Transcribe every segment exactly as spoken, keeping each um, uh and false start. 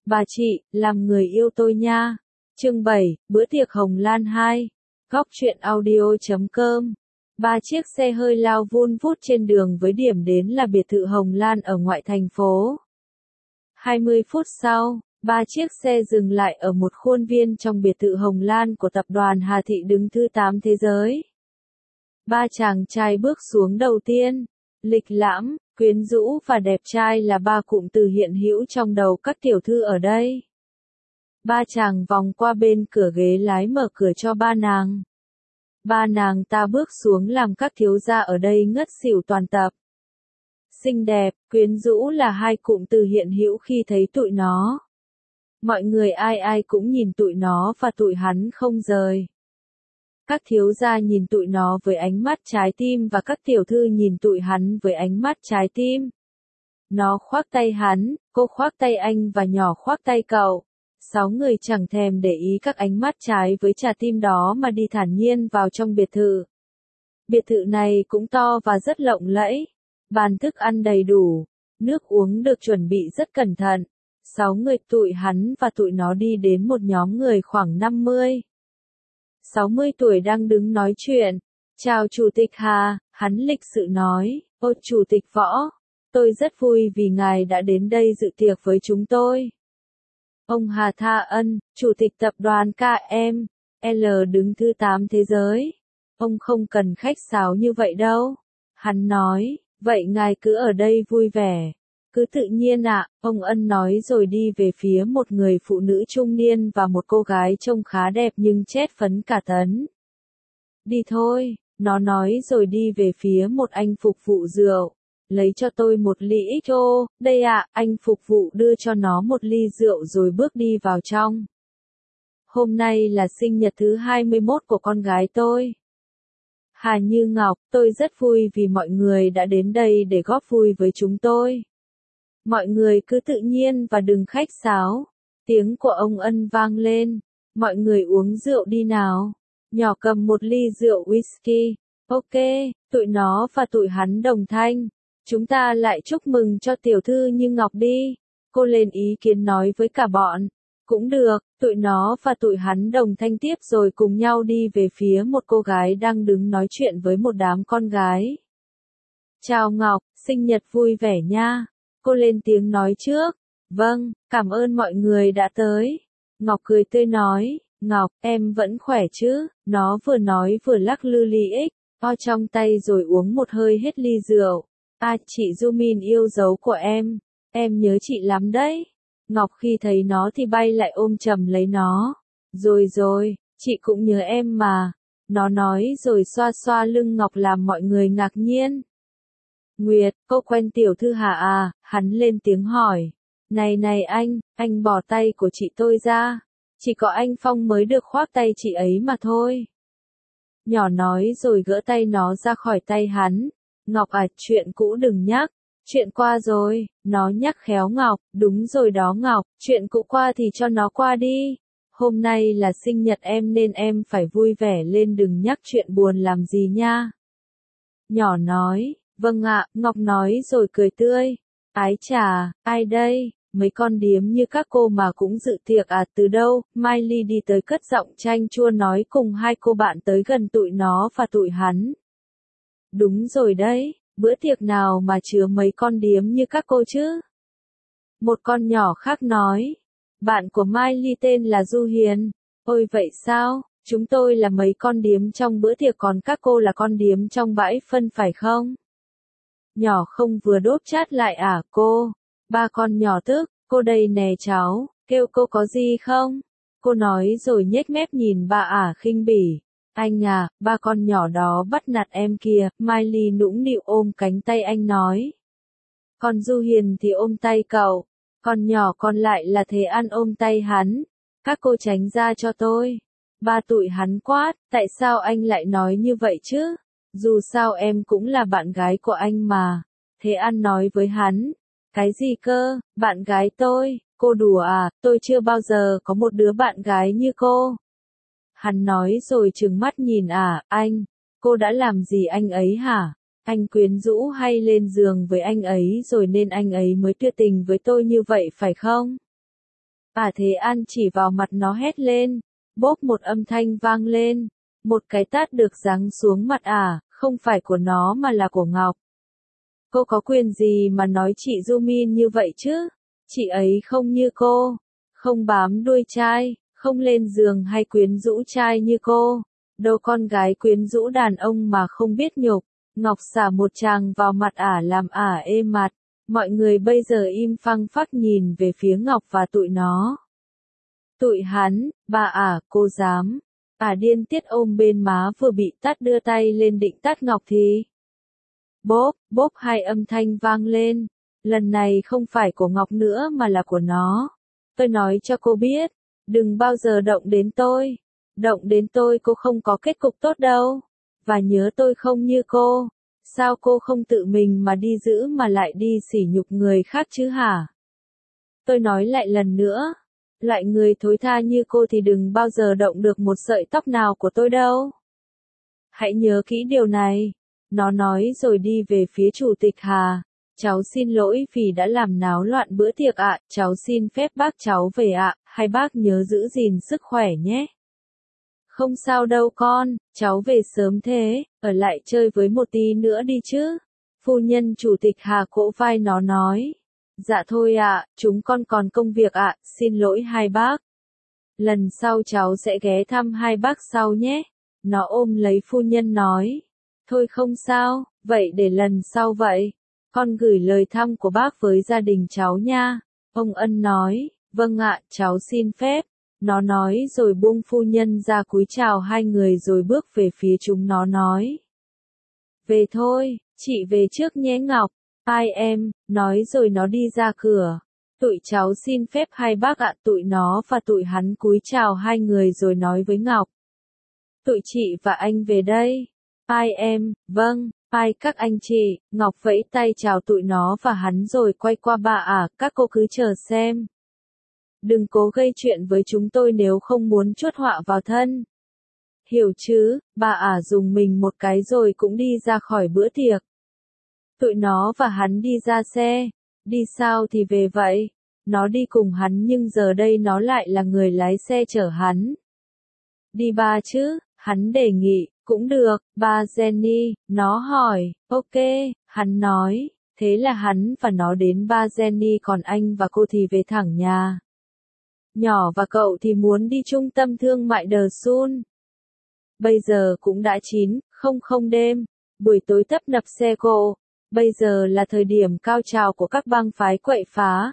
Bà chị, làm người yêu tôi nha. Chương bảy, bữa tiệc Hồng Lan hai. Góc truyện audio chấm com. Ba chiếc xe hơi lao vun vút trên đường với điểm đến là biệt thự Hồng Lan ở ngoại thành phố. hai mươi phút sau, ba chiếc xe dừng lại ở một khuôn viên trong biệt thự Hồng Lan của tập đoàn Hà Thị đứng thứ tám thế giới. Ba chàng trai bước xuống đầu tiên. Lịch lãm, quyến rũ và đẹp trai là ba cụm từ hiện hữu trong đầu các tiểu thư ở đây. Ba chàng vòng qua bên cửa ghế lái mở cửa cho ba nàng. Ba nàng ta bước xuống làm các thiếu gia ở đây ngất xỉu toàn tập. Xinh đẹp, quyến rũ là hai cụm từ hiện hữu khi thấy tụi nó. Mọi người ai ai cũng nhìn tụi nó và tụi hắn không rời. Các thiếu gia nhìn tụi nó với ánh mắt trái tim và các tiểu thư nhìn tụi hắn với ánh mắt trái tim. Nó khoác tay hắn, cô khoác tay anh và nhỏ khoác tay cậu. Sáu người chẳng thèm để ý các ánh mắt trái với trà tim đó mà đi thản nhiên vào trong biệt thự. Biệt thự này cũng to và rất lộng lẫy. Bàn thức ăn đầy đủ, nước uống được chuẩn bị rất cẩn thận. Sáu người tụi hắn và tụi nó đi đến một nhóm người khoảng năm mươi. sáu mươi tuổi đang đứng nói chuyện. Chào Chủ tịch Hà, hắn lịch sự nói, ôi Chủ tịch Võ, tôi rất vui vì ngài đã đến đây dự tiệc với chúng tôi. Ông Hà Tha Ân, Chủ tịch tập đoàn ca em lờ đứng thứ tám thế giới. Ông không cần khách sáo như vậy đâu. Hắn nói, vậy ngài cứ ở đây vui vẻ. Cứ tự nhiên ạ, ông Ân nói rồi đi về phía một người phụ nữ trung niên và một cô gái trông khá đẹp nhưng chết phấn cả tấn. Đi thôi, nó nói rồi đi về phía một anh phục vụ rượu. Lấy cho tôi một ly ích ô, đây ạ, anh phục vụ đưa cho nó một ly rượu rồi bước đi vào trong. Hôm nay là sinh nhật thứ hai mươi mốt của con gái tôi. Hà Như Ngọc, tôi rất vui vì mọi người đã đến đây để góp vui với chúng tôi. Mọi người cứ tự nhiên và đừng khách sáo. Tiếng của ông Ân vang lên. Mọi người uống rượu đi nào. Nhỏ cầm một ly rượu whisky. Ok, tụi nó và tụi hắn đồng thanh. Chúng ta lại chúc mừng cho tiểu thư Như Ngọc đi. Cô lên ý kiến nói với cả bọn. Cũng được, tụi nó và tụi hắn đồng thanh tiếp rồi cùng nhau đi về phía một cô gái đang đứng nói chuyện với một đám con gái. Chào Ngọc, sinh nhật vui vẻ nha. Cô lên tiếng nói trước. Vâng, cảm ơn mọi người đã tới. Ngọc cười tươi nói, Ngọc, em vẫn khỏe chứ? Nó vừa nói vừa lắc lư ly ích, o trong tay rồi uống một hơi hết ly rượu. À, chị Jumin yêu dấu của em. Em nhớ chị lắm đấy. Ngọc khi thấy nó thì bay lại ôm chầm lấy nó. Rồi rồi, chị cũng nhớ em mà. Nó nói rồi xoa xoa lưng Ngọc làm mọi người ngạc nhiên. Nguyệt, cô quen tiểu thư Hà à? Hắn lên tiếng hỏi. Này này anh, anh bỏ tay của chị tôi ra. Chỉ có anh Phong mới được khoác tay chị ấy mà thôi. Nhỏ nói rồi gỡ tay nó ra khỏi tay hắn. Ngọc à, chuyện cũ đừng nhắc. Chuyện qua rồi, nó nhắc khéo Ngọc, đúng rồi đó Ngọc, chuyện cũ qua thì cho nó qua đi. Hôm nay là sinh nhật em nên em phải vui vẻ lên đừng nhắc chuyện buồn làm gì nha. Nhỏ nói, vâng ạ, Ngọc nói rồi cười tươi. Ái chà, ai đây, mấy con điếm như các cô mà cũng dự tiệc à từ đâu, Miley đi tới cất giọng chanh chua nói cùng hai cô bạn tới gần tụi nó và tụi hắn. Đúng rồi đấy. Bữa tiệc nào mà chứa mấy con điếm như các cô chứ? Một con nhỏ khác nói. Bạn của Miley tên là Du Hiền. Ôi vậy sao? Chúng tôi là mấy con điếm trong bữa tiệc còn các cô là con điếm trong bãi phân phải không? Nhỏ không vừa đốt chát lại à cô? Ba con nhỏ tức, cô đây nè cháu, kêu cô có gì không? Cô nói rồi nhếch mép nhìn ba ả khinh bỉ. Anh à, ba con nhỏ đó bắt nạt em kìa, Miley nũng nịu ôm cánh tay anh nói. Còn Du Hiền thì ôm tay cậu, còn nhỏ còn lại là Thế An ôm tay hắn. Các cô tránh ra cho tôi. Ba tụi hắn quát, tại sao anh lại nói như vậy chứ? Dù sao em cũng là bạn gái của anh mà. Thế An nói với hắn. Cái gì cơ, bạn gái tôi, cô đùa à, tôi chưa bao giờ có một đứa bạn gái như cô. Hắn nói rồi trừng mắt nhìn à, anh, cô đã làm gì anh ấy hả? Anh quyến rũ hay lên giường với anh ấy rồi nên anh ấy mới tuyệt tình với tôi như vậy phải không? Ả Thế An chỉ vào mặt nó hét lên. Bốp một âm thanh vang lên. Một cái tát được giáng xuống mặt Ả, không phải của nó mà là của Ngọc. Cô có quyền gì mà nói chị Du Min như vậy chứ? Chị ấy không như cô. Không bám đuôi trai, không lên giường hay quyến rũ trai như cô. Đâu con gái quyến rũ đàn ông mà không biết nhục. Ngọc xả một tràng vào mặt Ả làm Ả ê mặt. Mọi người bây giờ im phăng phắc nhìn về phía Ngọc và tụi nó. Tụi hắn, bà Ả, cô dám. Ả điên tiết ôm bên má vừa bị tát đưa tay lên định tát Ngọc thì. Bốp, bốp hai âm thanh vang lên. Lần này không phải của Ngọc nữa mà là của nó. Tôi nói cho cô biết, đừng bao giờ động đến tôi. Động đến tôi cô không có kết cục tốt đâu. Và nhớ tôi không như cô. Sao cô không tự mình mà đi giữ mà lại đi sỉ nhục người khác chứ hả? Tôi nói lại lần nữa. Loại người thối tha như cô thì đừng bao giờ động được một sợi tóc nào của tôi đâu. Hãy nhớ kỹ điều này. Nó nói rồi đi về phía Chủ tịch Hà. Cháu xin lỗi vì đã làm náo loạn bữa tiệc ạ, cháu xin phép bác cháu về ạ, hai bác nhớ giữ gìn sức khỏe nhé. Không sao đâu con, cháu về sớm thế, ở lại chơi với một tí nữa đi chứ. Phu nhân Chủ tịch Hà cỗ vai nó nói. Dạ thôi ạ, chúng con còn công việc ạ, xin lỗi hai bác. Lần sau cháu sẽ ghé thăm hai bác sau nhé. Nó ôm lấy phu nhân nói. Thôi không sao, vậy để lần sau vậy. Con gửi lời thăm của bác với gia đình cháu nha. Ông Ân nói, vâng ạ, cháu xin phép. Nó nói rồi buông phu nhân ra cúi chào hai người rồi bước về phía chúng nó nói. Về thôi, chị về trước nhé Ngọc. Ai em, nói rồi nó đi ra cửa. Tụi cháu xin phép hai bác ạ, tụi nó và tụi hắn cúi chào hai người rồi nói với Ngọc. Tụi chị và anh về đây. Ai em, vâng, ai các anh chị, Ngọc vẫy tay chào tụi nó và hắn rồi quay qua bà Ả, các cô cứ chờ xem. Đừng cố gây chuyện với chúng tôi nếu không muốn chuốc họa vào thân. Hiểu chứ, bà Ả dùng mình một cái rồi cũng đi ra khỏi bữa tiệc. Tụi nó và hắn đi ra xe. Đi sao thì về vậy? Nó đi cùng hắn nhưng giờ đây nó lại là người lái xe chở hắn. Đi ba chứ, hắn đề nghị, cũng được, ba Jenny, nó hỏi, ok, hắn nói, thế là hắn và nó đến ba Jenny còn anh và cô thì về thẳng nhà. Nhỏ và cậu thì muốn đi trung tâm thương mại The Sun. Bây giờ cũng đã chín không không đêm, buổi tối tấp nập xe cộ. Bây giờ là thời điểm cao trào của các bang phái quậy phá.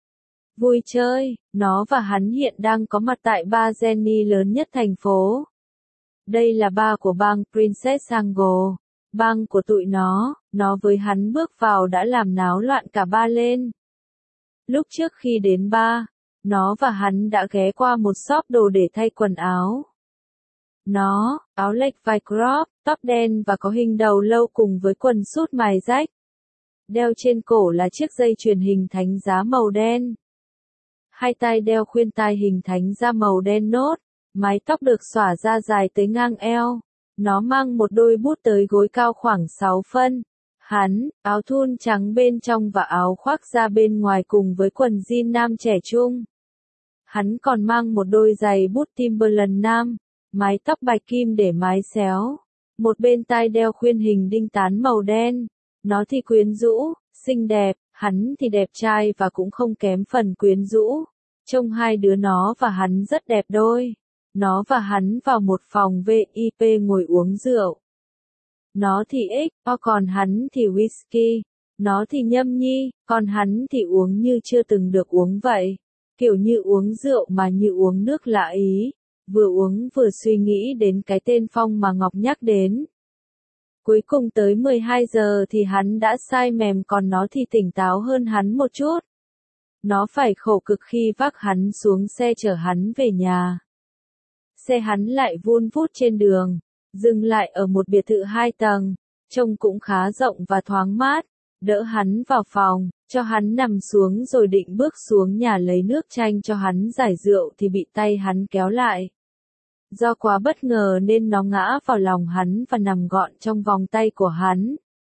Vui chơi, nó và hắn hiện đang có mặt tại bar Jenny lớn nhất thành phố. Đây là bar của bang Princess Angle, bang của tụi nó, nó với hắn bước vào đã làm náo loạn cả bar lên. Lúc trước khi đến bar, nó và hắn đã ghé qua một shop đồ để thay quần áo. Nó, áo lệch vai crop, tóc đen và có hình đầu lâu cùng với quần sút mài rách. Đeo trên cổ là chiếc dây chuyền hình thánh giá màu đen. Hai tay đeo khuyên tai hình thánh giá màu đen nốt, mái tóc được xõa ra dài tới ngang eo. Nó mang một đôi bút tới gối cao khoảng sáu phân. Hắn, áo thun trắng bên trong và áo khoác da bên ngoài cùng với quần jean nam trẻ trung. Hắn còn mang một đôi giày bút Timberland nam, mái tóc bạch kim để mái xéo. Một bên tai đeo khuyên hình đinh tán màu đen. Nó thì quyến rũ, xinh đẹp, hắn thì đẹp trai và cũng không kém phần quyến rũ. Trông hai đứa nó và hắn rất đẹp đôi. Nó và hắn vào một phòng vê i pê ngồi uống rượu. Nó thì ích, còn hắn thì whisky. Nó thì nhâm nhi, còn hắn thì uống như chưa từng được uống vậy. Kiểu như uống rượu mà như uống nước lạ ý. Vừa uống vừa suy nghĩ đến cái tên Phong mà Ngọc nhắc đến. Cuối cùng tới mười hai giờ thì hắn đã say mềm còn nó thì tỉnh táo hơn hắn một chút. Nó phải khổ cực khi vác hắn xuống xe chở hắn về nhà. Xe hắn lại vun vút trên đường, dừng lại ở một biệt thự hai tầng, trông cũng khá rộng và thoáng mát, đỡ hắn vào phòng, cho hắn nằm xuống rồi định bước xuống nhà lấy nước chanh cho hắn giải rượu thì bị tay hắn kéo lại. Do quá bất ngờ nên nó ngã vào lòng hắn và nằm gọn trong vòng tay của hắn.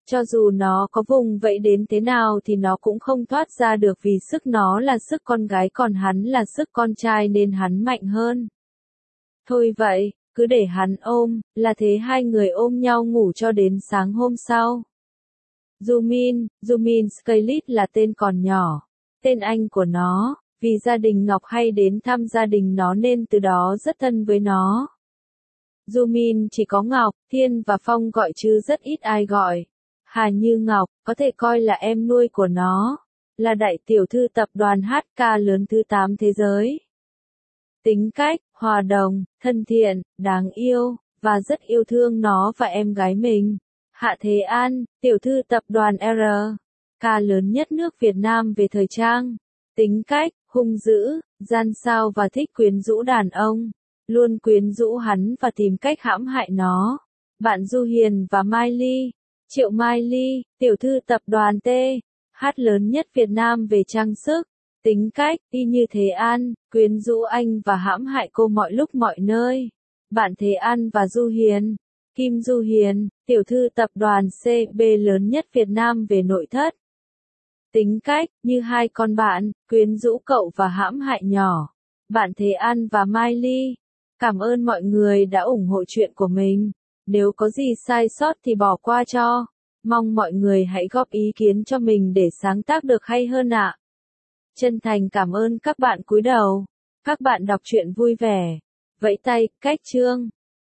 Cho dù nó có vùng vẫy đến thế nào thì nó cũng không thoát ra được vì sức nó là sức con gái còn hắn là sức con trai nên hắn mạnh hơn. Thôi vậy, cứ để hắn ôm, là thế hai người ôm nhau ngủ cho đến sáng hôm sau. Jumin, Jumin Skylit là tên còn nhỏ, tên anh của nó, vì gia đình Ngọc hay đến thăm gia đình nó nên từ đó rất thân với nó. Jumin chỉ có Ngọc, Thiên và Phong gọi chứ rất ít ai gọi. Hà Như Ngọc, có thể coi là em nuôi của nó, là đại tiểu thư tập đoàn hát ca lớn thứ tám thế giới. Tính cách, hòa đồng, thân thiện, đáng yêu, và rất yêu thương nó và em gái mình. Hạ Thế An, tiểu thư tập đoàn R, ca lớn nhất nước Việt Nam về thời trang. Tính cách, hung dữ, gian xao và thích quyến rũ đàn ông. Luôn quyến rũ hắn và tìm cách hãm hại nó. Bạn Du Hiền và Mai Ly. Triệu Mai Ly, tiểu thư tập đoàn T, hát lớn nhất Việt Nam về trang sức. Tính cách, y như Thế An, quyến rũ anh và hãm hại cô mọi lúc mọi nơi. Bạn Thế An và Du Hiền. Kim Du Hiền, tiểu thư tập đoàn xê bê lớn nhất Việt Nam về nội thất. Tính cách, như hai con bạn, quyến rũ cậu và hãm hại nhỏ. Bạn Thế An và Mai Ly. Cảm ơn mọi người đã ủng hộ chuyện của mình. Nếu có gì sai sót thì bỏ qua cho. Mong mọi người hãy góp ý kiến cho mình để sáng tác được hay hơn ạ. Chân thành cảm ơn các bạn cúi đầu. Các bạn đọc truyện vui vẻ. Vẫy tay, cách chương.